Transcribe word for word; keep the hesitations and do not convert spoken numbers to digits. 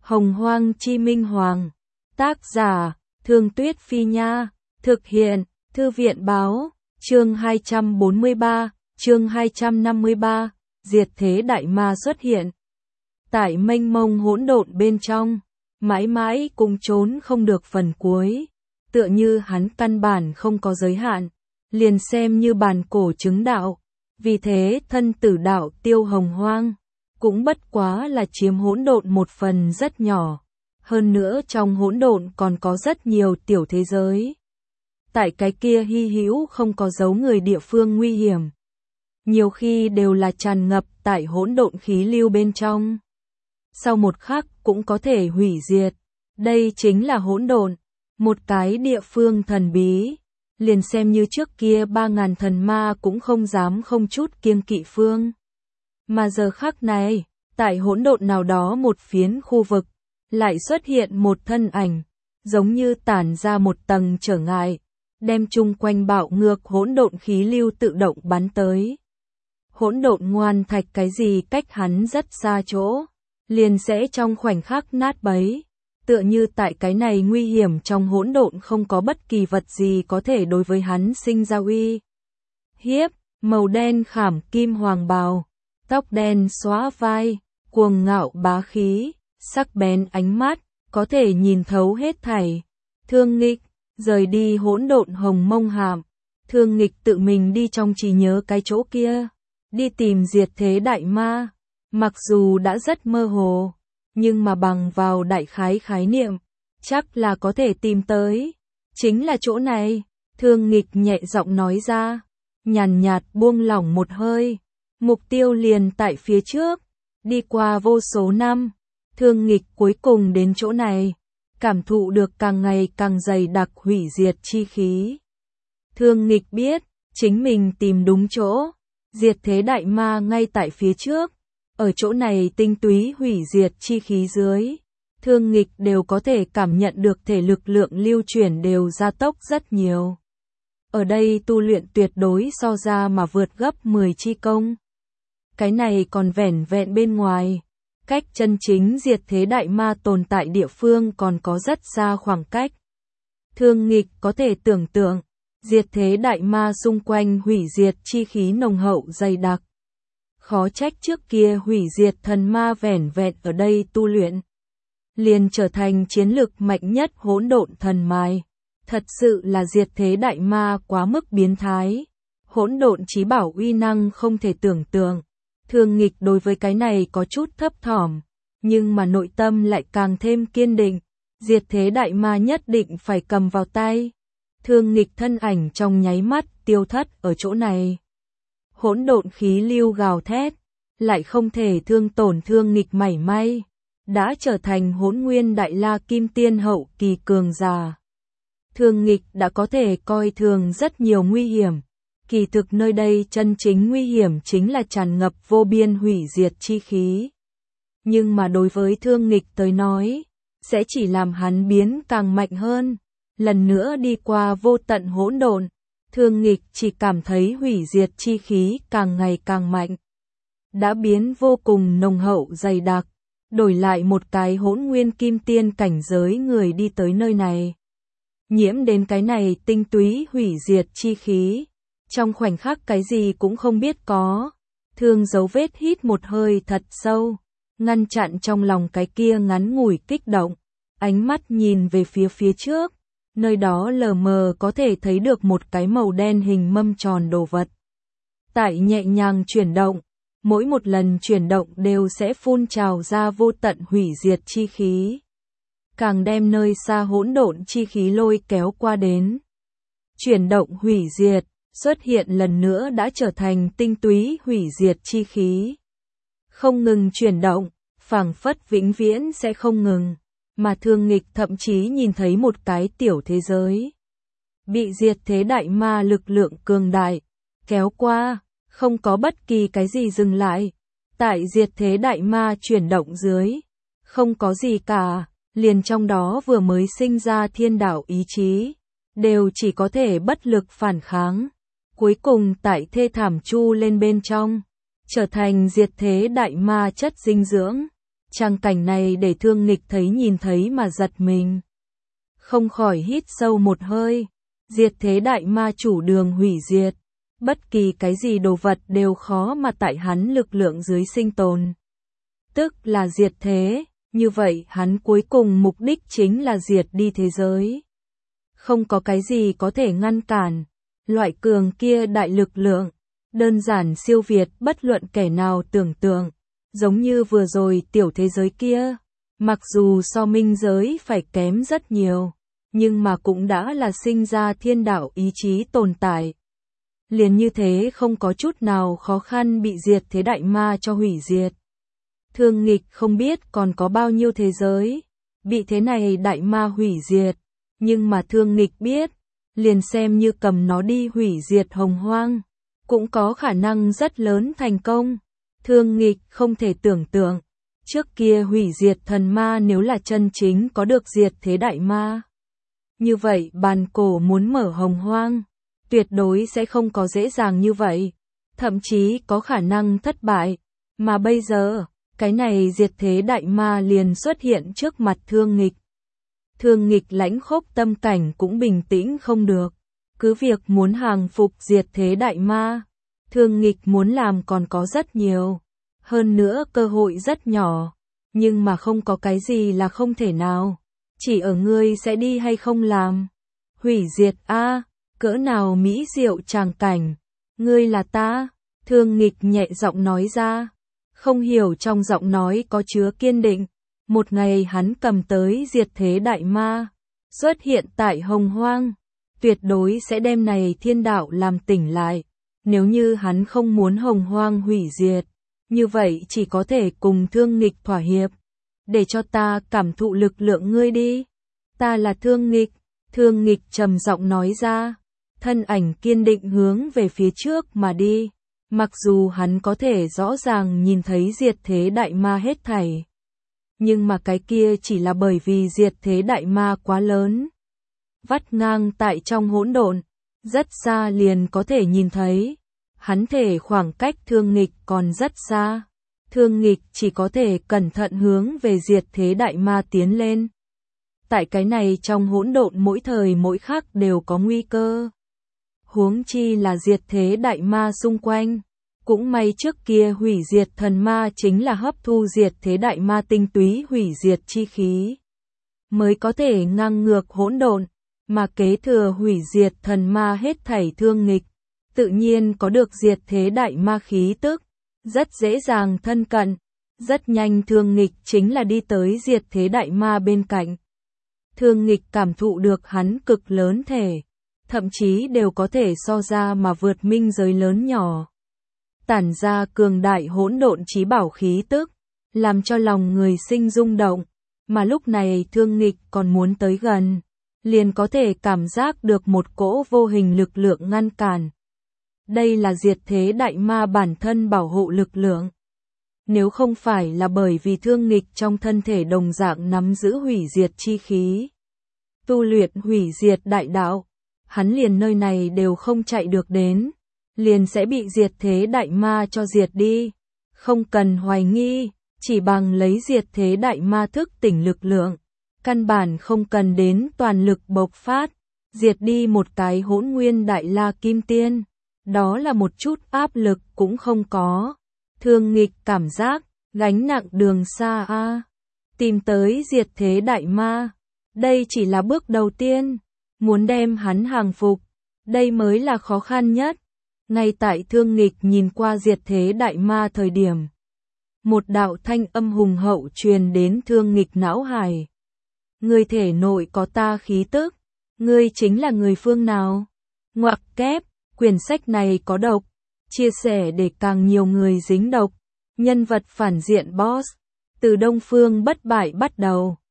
Hồng Hoang Chi Minh Hoàng. Tác giả, Thương Tuyết Phi Nha. Thực hiện, Thư viện Báo. Chương hai trăm bốn mươi ba, chương hai trăm năm mươi ba, diệt thế đại ma xuất hiện. Tại mênh mông hỗn độn bên trong, mãi mãi cũng trốn không được phần cuối. Tựa như hắn căn bản không có giới hạn, liền xem như bàn cổ chứng đạo. Vì thế thân tử đạo Tiêu Hồng Hoang cũng bất quá là chiếm hỗn độn một phần rất nhỏ. Hơn nữa trong hỗn độn còn có rất nhiều tiểu thế giới. Tại cái kia hy hữu không có dấu người địa phương nguy hiểm. Nhiều khi đều là tràn ngập tại hỗn độn khí lưu bên trong. Sau một khắc cũng có thể hủy diệt. Đây chính là hỗn độn, một cái địa phương thần bí. Liền xem như trước kia ba ngàn thần ma cũng không dám không chút kiêng kỵ phương. Mà giờ khắc này, tại hỗn độn nào đó một phiến khu vực, lại xuất hiện một thân ảnh, giống như tản ra một tầng trở ngại, đem chung quanh bạo ngược hỗn độn khí lưu tự động bắn tới. Hỗn độn ngoan thạch cái gì cách hắn rất xa chỗ, liền sẽ trong khoảnh khắc nát bấy. Tựa như tại cái này nguy hiểm trong hỗn độn không có bất kỳ vật gì có thể đối với hắn sinh ra uy hiếp. Màu đen khảm kim hoàng bào, tóc đen xóa vai, cuồng ngạo bá khí, sắc bén ánh mắt, có thể nhìn thấu hết thảy. Thương Nghịch rời đi hỗn độn hồng mông hàm. Thương Nghịch tự mình đi trong trí nhớ cái chỗ kia, đi tìm diệt thế đại ma. Mặc dù đã rất mơ hồ, nhưng mà bằng vào đại khái khái niệm, chắc là có thể tìm tới. Chính là chỗ này, Thương Nghịch nhẹ giọng nói ra, nhàn nhạt buông lỏng một hơi. Mục tiêu liền tại phía trước, đi qua vô số năm, Thương Nghịch cuối cùng đến chỗ này, cảm thụ được càng ngày càng dày đặc hủy diệt chi khí. Thương Nghịch biết, chính mình tìm đúng chỗ, diệt thế đại ma ngay tại phía trước. Ở chỗ này tinh túy hủy diệt chi khí dưới, Thương Nghịch đều có thể cảm nhận được thể lực lượng lưu chuyển đều gia tốc rất nhiều. Ở đây tu luyện tuyệt đối so ra mà vượt gấp mười chi công. Cái này còn vẻn vẹn bên ngoài, cách chân chính diệt thế đại ma tồn tại địa phương còn có rất xa khoảng cách. Thương Nghịch có thể tưởng tượng, diệt thế đại ma xung quanh hủy diệt chi khí nồng hậu dày đặc. Khó trách trước kia hủy diệt thần ma vẻn vẹn ở đây tu luyện, liền trở thành chiến lực mạnh nhất hỗn độn thần mai. Thật sự là diệt thế đại ma quá mức biến thái. Hỗn độn chí bảo uy năng không thể tưởng tượng. Thương Nghịch đối với cái này có chút thấp thỏm, nhưng mà nội tâm lại càng thêm kiên định. Diệt thế đại ma nhất định phải cầm vào tay. Thương Nghịch thân ảnh trong nháy mắt tiêu thất ở chỗ này. Hỗn độn khí lưu gào thét, lại không thể thương tổn Thương Nghịch mảy may, đã trở thành hỗn nguyên đại la kim tiên hậu kỳ cường giả. Thương Nghịch đã có thể coi thường rất nhiều nguy hiểm, kỳ thực nơi đây chân chính nguy hiểm chính là tràn ngập vô biên hủy diệt chi khí. Nhưng mà đối với Thương Nghịch tới nói, sẽ chỉ làm hắn biến càng mạnh hơn, lần nữa đi qua vô tận hỗn độn. Thương Nghịch chỉ cảm thấy hủy diệt chi khí càng ngày càng mạnh, đã biến vô cùng nồng hậu dày đặc, đổi lại một cái hỗn nguyên kim tiên cảnh giới người đi tới nơi này. Nhiễm đến cái này tinh túy hủy diệt chi khí, trong khoảnh khắc cái gì cũng không biết có. Thương dấu vết hít một hơi thật sâu, ngăn chặn trong lòng cái kia ngắn ngủi kích động, ánh mắt nhìn về phía phía trước. Nơi đó lờ mờ có thể thấy được một cái màu đen hình mâm tròn đồ vật. Tại nhẹ nhàng chuyển động, mỗi một lần chuyển động đều sẽ phun trào ra vô tận hủy diệt chi khí. Càng đem nơi xa hỗn độn chi khí lôi kéo qua đến. Chuyển động hủy diệt, xuất hiện lần nữa đã trở thành tinh túy hủy diệt chi khí. Không ngừng chuyển động, phảng phất vĩnh viễn sẽ không ngừng. Mà Thương Nghịch thậm chí nhìn thấy một cái tiểu thế giới, bị diệt thế đại ma lực lượng cường đại kéo qua, không có bất kỳ cái gì dừng lại. Tại diệt thế đại ma chuyển động dưới, không có gì cả, liền trong đó vừa mới sinh ra thiên đạo ý chí, đều chỉ có thể bất lực phản kháng. Cuối cùng tại thê thảm chu lên bên trong, trở thành diệt thế đại ma chất dinh dưỡng. Trang cảnh này để Thương Nghịch thấy nhìn thấy mà giật mình. Không khỏi hít sâu một hơi. Diệt thế đại ma chủ đường hủy diệt. Bất kỳ cái gì đồ vật đều khó mà tại hắn lực lượng dưới sinh tồn. Tức là diệt thế, như vậy hắn cuối cùng mục đích chính là diệt đi thế giới. Không có cái gì có thể ngăn cản. Loại cường kia đại lực lượng, đơn giản siêu việt bất luận kẻ nào tưởng tượng. Giống như vừa rồi tiểu thế giới kia, mặc dù so minh giới phải kém rất nhiều, nhưng mà cũng đã là sinh ra thiên đạo ý chí tồn tại. Liền như thế không có chút nào khó khăn bị diệt thế đại ma cho hủy diệt. Thương Nghịch không biết còn có bao nhiêu thế giới bị thế này đại ma hủy diệt, nhưng mà Thương Nghịch biết, liền xem như cầm nó đi hủy diệt hồng hoang, cũng có khả năng rất lớn thành công. Thương Nghịch không thể tưởng tượng, trước kia hủy diệt thần ma nếu là chân chính có được diệt thế đại ma. Như vậy bàn cổ muốn mở hồng hoang, tuyệt đối sẽ không có dễ dàng như vậy, thậm chí có khả năng thất bại. Mà bây giờ, cái này diệt thế đại ma liền xuất hiện trước mặt Thương Nghịch. Thương Nghịch lãnh khốc tâm cảnh cũng bình tĩnh không được, cứ việc muốn hàng phục diệt thế đại ma. Thương Nghịch muốn làm còn có rất nhiều, hơn nữa cơ hội rất nhỏ, nhưng mà không có cái gì là không thể nào, chỉ ở ngươi sẽ đi hay không làm. Hủy diệt a, cỡ nào mỹ diệu tràng cảnh, ngươi là ta, Thương Nghịch nhẹ giọng nói ra, không hiểu trong giọng nói có chứa kiên định. Một ngày hắn cầm tới diệt thế đại ma, xuất hiện tại hồng hoang, tuyệt đối sẽ đem này thiên đạo làm tỉnh lại. Nếu như hắn không muốn hồng hoang hủy diệt, như vậy chỉ có thể cùng Thương Nghịch thỏa hiệp. Để cho ta cảm thụ lực lượng ngươi đi. Ta là Thương Nghịch, Thương Nghịch trầm giọng nói ra, thân ảnh kiên định hướng về phía trước mà đi. Mặc dù hắn có thể rõ ràng nhìn thấy diệt thế đại ma hết thảy, nhưng mà cái kia chỉ là bởi vì diệt thế đại ma quá lớn. Vắt ngang tại trong hỗn độn, rất xa liền có thể nhìn thấy. Hắn thể khoảng cách Thương Nghịch còn rất xa. Thương Nghịch chỉ có thể cẩn thận hướng về diệt thế đại ma tiến lên. Tại cái này trong hỗn độn mỗi thời mỗi khắc đều có nguy cơ. Huống chi là diệt thế đại ma xung quanh. Cũng may trước kia hủy diệt thần ma chính là hấp thu diệt thế đại ma tinh túy hủy diệt chi khí, mới có thể ngang ngược hỗn độn, mà kế thừa hủy diệt thần ma hết thảy Thương Nghịch, tự nhiên có được diệt thế đại ma khí tức, rất dễ dàng thân cận, rất nhanh Thương Nghịch chính là đi tới diệt thế đại ma bên cạnh. Thương Nghịch cảm thụ được hắn cực lớn thể, thậm chí đều có thể so ra mà vượt minh giới lớn nhỏ. Tản ra cường đại hỗn độn chí bảo khí tức, làm cho lòng người sinh rung động, mà lúc này Thương Nghịch còn muốn tới gần, liền có thể cảm giác được một cỗ vô hình lực lượng ngăn cản. Đây là diệt thế đại ma bản thân bảo hộ lực lượng. Nếu không phải là bởi vì Thương Nghịch trong thân thể đồng dạng nắm giữ hủy diệt chi khí, tu luyện hủy diệt đại đạo, hắn liền nơi này đều không chạy được đến, liền sẽ bị diệt thế đại ma cho diệt đi. Không cần hoài nghi, chỉ bằng lấy diệt thế đại ma thức tỉnh lực lượng, căn bản không cần đến toàn lực bộc phát, diệt đi một cái hỗn nguyên đại la kim tiên, đó là một chút áp lực cũng không có. Thương Nghịch cảm giác, gánh nặng đường xa a, tìm tới diệt thế đại ma, đây chỉ là bước đầu tiên, muốn đem hắn hàng phục, đây mới là khó khăn nhất. Ngay tại Thương Nghịch nhìn qua diệt thế đại ma thời điểm, một đạo thanh âm hùng hậu truyền đến Thương Nghịch não hải. Ngươi thể nội có ta khí tức, ngươi chính là người phương nào? Ngoặc kép, quyển sách này có độc, chia sẻ để càng nhiều người dính độc. Nhân vật phản diện boss, từ Đông Phương bất bại bắt đầu.